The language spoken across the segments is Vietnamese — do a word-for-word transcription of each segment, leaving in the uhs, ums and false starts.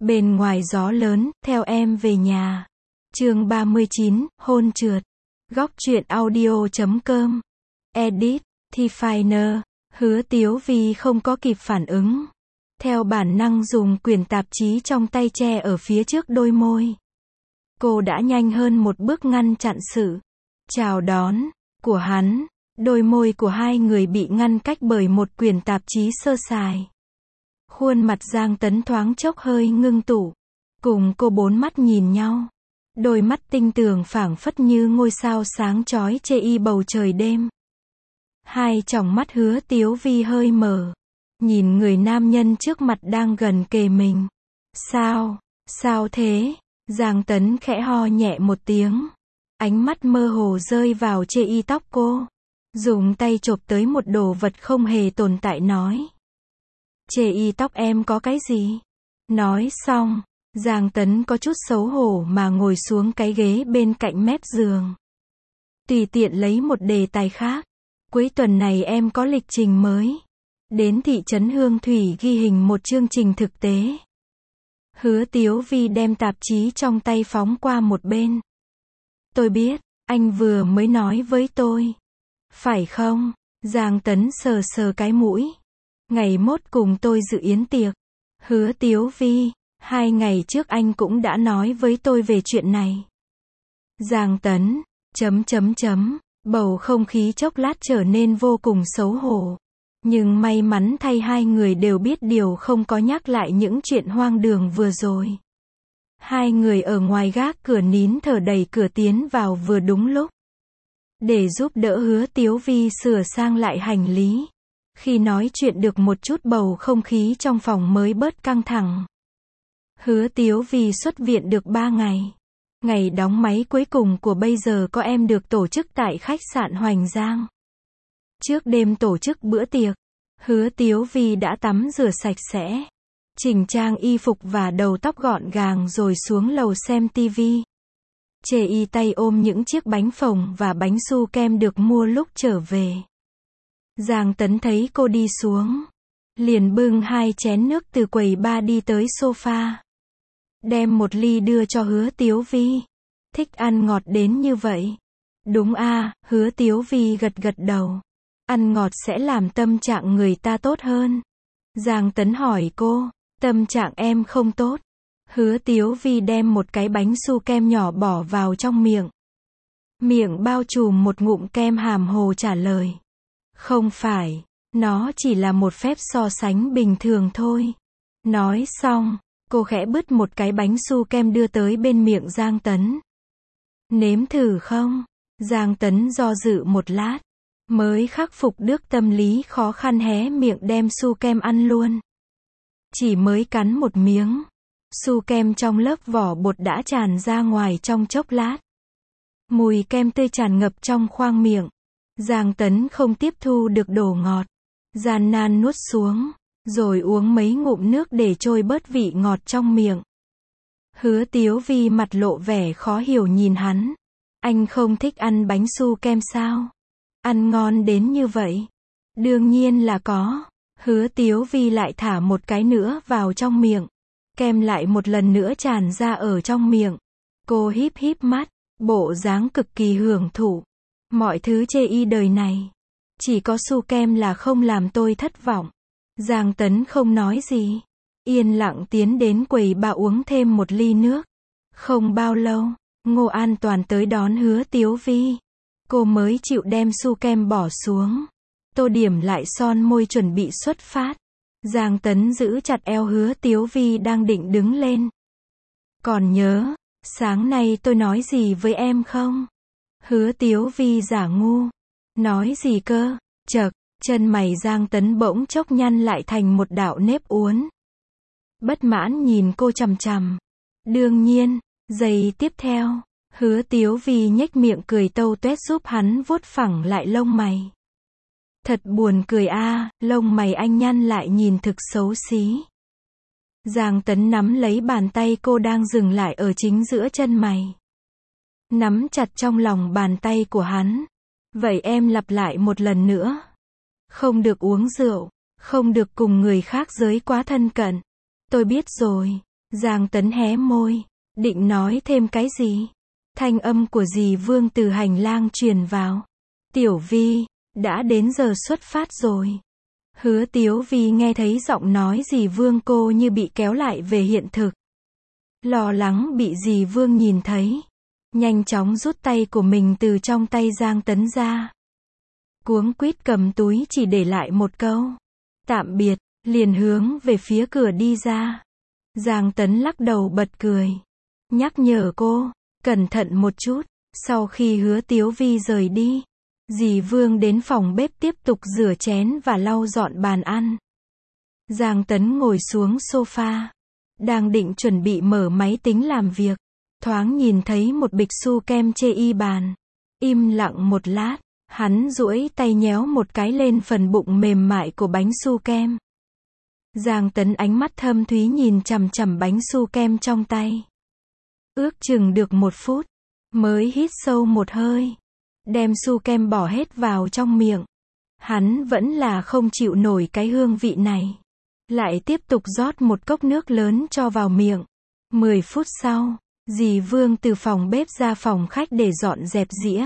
Bên ngoài gió lớn, theo em về nhà. Chương ba mươi chín, hôn trượt. Góc truyện audio chấm com. Edit, T-Finer. Hứa Tiếu Vi không có kịp phản ứng. Theo bản năng dùng quyển tạp chí trong tay che ở phía trước đôi môi. Cô đã nhanh hơn một bước ngăn chặn sự chào đón của hắn. Đôi môi của hai người bị ngăn cách bởi một quyển tạp chí sơ sài. Khuôn mặt Giang Tấn thoáng chốc hơi ngưng tụ. Cùng cô bốn mắt nhìn nhau. Đôi mắt tinh tường phảng phất như ngôi sao sáng chói chê y bầu trời đêm. Hai tròng mắt Hứa Tiếu Vi hơi mở. Nhìn người nam nhân trước mặt đang gần kề mình. Sao? Sao thế? Giang Tấn khẽ ho nhẹ một tiếng. Ánh mắt mơ hồ rơi vào chê y tóc cô. Dùng tay chộp tới một đồ vật không hề tồn tại nói. Chê y tóc em có cái gì? Nói xong, Giang Tấn có chút xấu hổ mà ngồi xuống cái ghế bên cạnh mép giường. Tùy tiện lấy một đề tài khác. Cuối tuần này em có lịch trình mới. Đến thị trấn Hương Thủy ghi hình một chương trình thực tế. Hứa Tiếu Vi đem tạp chí trong tay phóng qua một bên. Tôi biết, anh vừa mới nói với tôi. Phải không? Giang Tấn sờ sờ cái mũi. Ngày mốt cùng tôi dự yến tiệc. Hứa Tiếu Vi, hai ngày trước anh cũng đã nói với tôi về chuyện này. Giang Tấn, chấm chấm chấm, bầu không khí chốc lát trở nên vô cùng xấu hổ. Nhưng may mắn thay hai người đều biết điều không có nhắc lại những chuyện hoang đường vừa rồi. Hai người ở ngoài gác cửa nín thở đẩy cửa tiến vào vừa đúng lúc. Để giúp đỡ Hứa Tiếu Vi sửa sang lại hành lý. Khi nói chuyện được một chút bầu không khí trong phòng mới bớt căng thẳng. Hứa Tiếu Vi xuất viện được ba ngày. Ngày đóng máy cuối cùng của bây giờ có em được tổ chức tại khách sạn Hoành Giang. Trước đêm tổ chức bữa tiệc, Hứa Tiếu Vi đã tắm rửa sạch sẽ. Chỉnh trang y phục và đầu tóc gọn gàng rồi xuống lầu xem tivi. Chê y tay ôm những chiếc bánh phồng và bánh su kem được mua lúc trở về. Giang Tấn thấy cô đi xuống. Liền bưng hai chén nước từ quầy bar đi tới sofa. Đem một ly đưa cho Hứa Tiếu Vi. Thích ăn ngọt đến như vậy. Đúng a, Hứa Tiếu Vi gật gật đầu. Ăn ngọt sẽ làm tâm trạng người ta tốt hơn. Giang Tấn hỏi cô, tâm trạng em không tốt. Hứa Tiếu Vi đem một cái bánh su kem nhỏ bỏ vào trong miệng. Miệng bao trùm một ngụm kem hàm hồ trả lời. Không phải, nó chỉ là một phép so sánh bình thường thôi. Nói xong, cô khẽ bứt một cái bánh su kem đưa tới bên miệng Giang Tấn. Nếm thử không? Giang Tấn do dự một lát. Mới khắc phục được tâm lý khó khăn hé miệng đem su kem ăn luôn. Chỉ mới cắn một miếng. Su kem trong lớp vỏ bột đã tràn ra ngoài trong chốc lát. Mùi kem tươi tràn ngập trong khoang miệng. Giang Tấn không tiếp thu được đồ ngọt. Gian nan nuốt xuống. Rồi uống mấy ngụm nước để trôi bớt vị ngọt trong miệng. Hứa Tiếu Vi mặt lộ vẻ khó hiểu nhìn hắn. Anh không thích ăn bánh su kem sao? Ăn ngon đến như vậy? Đương nhiên là có. Hứa Tiếu Vi lại thả một cái nữa vào trong miệng. Kem lại một lần nữa tràn ra ở trong miệng. Cô híp híp mắt, bộ dáng cực kỳ hưởng thụ. Mọi thứ chê y đời này. Chỉ có su kem là không làm tôi thất vọng. Giang Tấn không nói gì. Yên lặng tiến đến quầy bar uống thêm một ly nước. Không bao lâu, Ngô An Toàn tới đón Hứa Tiếu Vi. Cô mới chịu đem su kem bỏ xuống. Tô điểm lại son môi chuẩn bị xuất phát. Giang Tấn giữ chặt eo Hứa Tiếu Vi đang định đứng lên. Còn nhớ, sáng nay tôi nói gì với em không? Hứa Tiếu Vi giả ngu. Nói gì cơ? Chậc, chân mày Giang Tấn bỗng chốc nhăn lại thành một đạo nếp uốn. Bất mãn nhìn cô chằm chằm. Đương nhiên, giây tiếp theo, Hứa Tiếu Vi nhếch miệng cười tâu tuét giúp hắn vuốt phẳng lại lông mày. Thật buồn cười a, lông mày anh nhăn lại nhìn thực xấu xí. Giang Tấn nắm lấy bàn tay cô đang dừng lại ở chính giữa chân mày. Nắm chặt trong lòng bàn tay của hắn. Vậy em lặp lại một lần nữa. Không được uống rượu, không được cùng người khác giới quá thân cận. Tôi biết rồi. Giang Tấn hé môi, định nói thêm cái gì. Thanh âm của dì Vương từ hành lang truyền vào. Tiểu Vi, đã đến giờ xuất phát rồi. Hứa Tiếu Vi nghe thấy giọng nói dì Vương cô như bị kéo lại về hiện thực. Lo lắng bị dì Vương nhìn thấy. Nhanh chóng rút tay của mình từ trong tay Giang Tấn ra. Cuống quýt cầm túi chỉ để lại một câu. Tạm biệt, liền hướng về phía cửa đi ra. Giang Tấn lắc đầu bật cười. Nhắc nhở cô, cẩn thận một chút. Sau khi Hứa Tiếu Vi rời đi, dì Vương đến phòng bếp tiếp tục rửa chén và lau dọn bàn ăn. Giang Tấn ngồi xuống sofa. Đang định chuẩn bị mở máy tính làm việc. Thoáng nhìn thấy một bịch su kem chê y bàn. Im lặng một lát, hắn duỗi tay nhéo một cái lên phần bụng mềm mại của bánh su kem. Giang Tấn ánh mắt thâm thúy nhìn chằm chằm bánh su kem trong tay. Ước chừng được một phút, mới hít sâu một hơi. Đem su kem bỏ hết vào trong miệng. Hắn vẫn là không chịu nổi cái hương vị này. Lại tiếp tục rót một cốc nước lớn cho vào miệng. Mười phút sau, dì Vương từ phòng bếp ra phòng khách để dọn dẹp dĩa.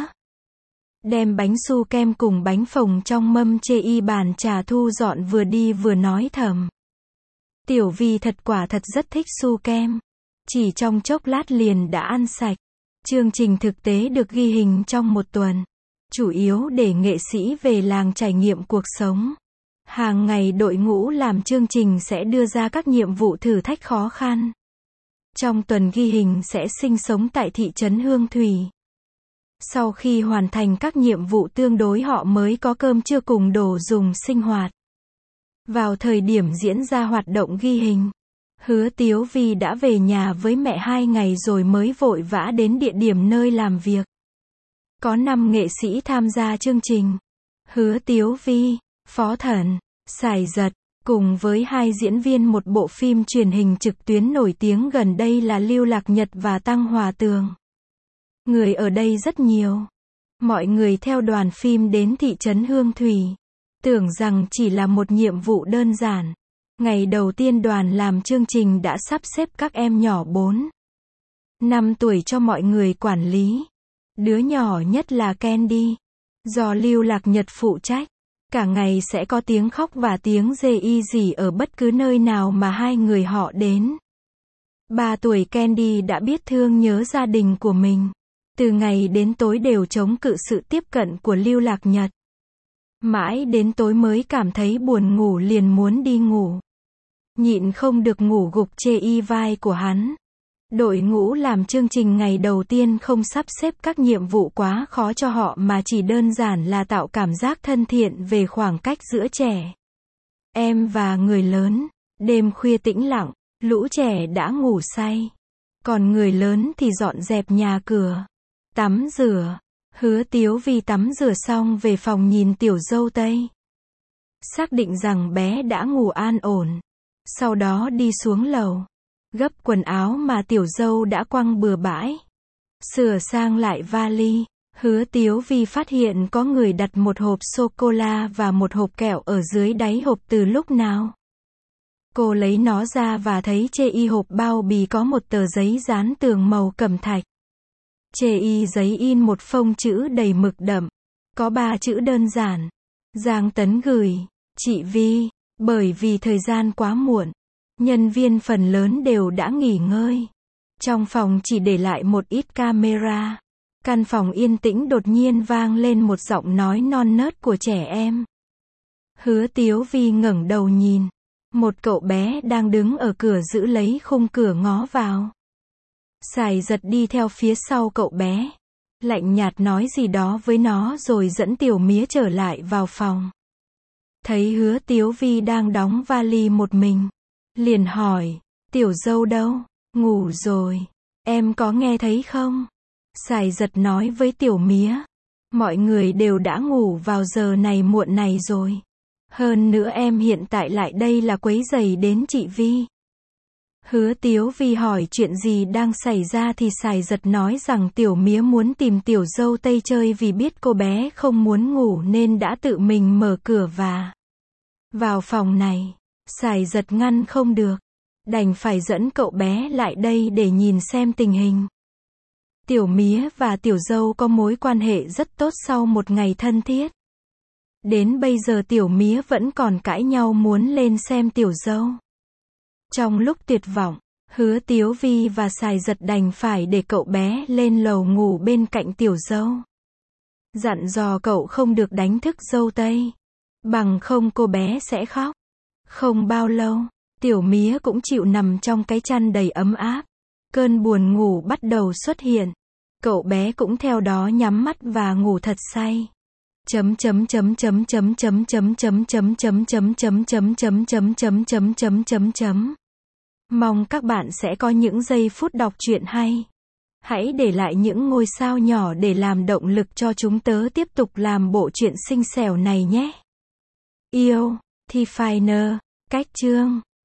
Đem bánh su kem cùng bánh phồng trong mâm chê y bàn trà thu dọn vừa đi vừa nói thầm. Tiểu Vi thật quả thật rất thích su kem. Chỉ trong chốc lát liền đã ăn sạch. Chương trình thực tế được ghi hình trong một tuần. Chủ yếu để nghệ sĩ về làng trải nghiệm cuộc sống. Hàng ngày đội ngũ làm chương trình sẽ đưa ra các nhiệm vụ thử thách khó khăn. Trong tuần ghi hình sẽ sinh sống tại thị trấn Hương Thủy. Sau khi hoàn thành các nhiệm vụ tương đối họ mới có cơm trưa cùng đồ dùng sinh hoạt. Vào thời điểm diễn ra hoạt động ghi hình, Hứa Tiếu Vi đã về nhà với mẹ hai ngày rồi mới vội vã đến địa điểm nơi làm việc. Có năm nghệ sĩ tham gia chương trình. Hứa Tiếu Vi, Phó Thần, Sài Giật, cùng với hai diễn viên một bộ phim truyền hình trực tuyến nổi tiếng gần đây là Lưu Lạc Nhật và Tăng Hòa Tường. Người ở đây rất nhiều. Mọi người theo đoàn phim đến thị trấn Hương Thủy. Tưởng rằng chỉ là một nhiệm vụ đơn giản. Ngày đầu tiên đoàn làm chương trình đã sắp xếp các em nhỏ bốn năm tuổi cho mọi người quản lý. Đứa nhỏ nhất là Candy. Do Lưu Lạc Nhật phụ trách. Cả ngày sẽ có tiếng khóc và tiếng rê y rỉ ở bất cứ nơi nào mà hai người họ đến. Ba tuổi Candy đã biết thương nhớ gia đình của mình. Từ ngày đến tối đều chống cự sự tiếp cận của Lưu Lạc Nhật. Mãi đến tối mới cảm thấy buồn ngủ liền muốn đi ngủ. Nhịn không được ngủ gục chê y vai của hắn. Đội ngũ làm chương trình ngày đầu tiên không sắp xếp các nhiệm vụ quá khó cho họ mà chỉ đơn giản là tạo cảm giác thân thiện về khoảng cách giữa trẻ em và người lớn. Đêm khuya tĩnh lặng, lũ trẻ đã ngủ say. Còn người lớn thì dọn dẹp nhà cửa, tắm rửa. Hứa Tiếu Vi tắm rửa xong về phòng nhìn tiểu dâu Tây. Xác định rằng bé đã ngủ an ổn. Sau đó đi xuống lầu. Gấp quần áo mà tiểu dâu đã quăng bừa bãi. Sửa sang lại vali. Hứa Tiếu Vi phát hiện có người đặt một hộp sô-cô-la và một hộp kẹo ở dưới đáy hộp từ lúc nào. Cô lấy nó ra và thấy chê y hộp bao bì có một tờ giấy dán tường màu cẩm thạch. Chê y giấy in một phông chữ đầy mực đậm. Có ba chữ đơn giản. Giang Tấn gửi. Chị Vi, bởi vì thời gian quá muộn. Nhân viên phần lớn đều đã nghỉ ngơi. Trong phòng chỉ để lại một ít camera. Căn phòng yên tĩnh đột nhiên vang lên một giọng nói non nớt của trẻ em. Hứa Tiếu Vi ngẩng đầu nhìn. Một cậu bé đang đứng ở cửa giữ lấy khung cửa ngó vào. Sài Giật đi theo phía sau cậu bé. Lạnh nhạt nói gì đó với nó rồi dẫn tiểu mía trở lại vào phòng. Thấy Hứa Tiếu Vi đang đóng vali một mình. Liền hỏi, tiểu dâu đâu? Ngủ rồi. Em có nghe thấy không? Sài Giật nói với tiểu mía. Mọi người đều đã ngủ vào giờ này muộn này rồi. Hơn nữa em hiện tại lại đây là quấy rầy đến chị Vi. Hứa Tiếu Vi hỏi chuyện gì đang xảy ra thì Sài Giật nói rằng tiểu mía muốn tìm tiểu dâu Tây chơi vì biết cô bé không muốn ngủ nên đã tự mình mở cửa và vào phòng này. Sài Giật ngăn không được. đành phải dẫn cậu bé lại đây để nhìn xem tình hình. Tiểu Mía và Tiểu Dâu có mối quan hệ rất tốt sau một ngày thân thiết. Đến bây giờ Tiểu Mía vẫn còn cãi nhau muốn lên xem Tiểu Dâu. Trong lúc tuyệt vọng, Hứa Tiếu Vi và Sài Giật đành phải để cậu bé lên lầu ngủ bên cạnh Tiểu Dâu. Dặn dò cậu không được đánh thức dâu tây, bằng không cô bé sẽ khóc. Không bao lâu, Tiểu Mía cũng chịu nằm trong cái chăn đầy ấm áp. Cơn buồn ngủ bắt đầu xuất hiện. Cậu bé cũng theo đó nhắm mắt và ngủ thật say. Chấm chấm chấm chấm chấm chấm chấm chấm chấm chấm chấm chấm chấm chấm chấm chấm chấm chấm chấm chấm. Mong các bạn sẽ có những giây phút đọc truyện hay. Hãy để lại những ngôi sao nhỏ để làm động lực cho chúng tớ tiếp tục làm bộ truyện xinh xẻo này nhé. Yêu, T-Finer, Cách Chương.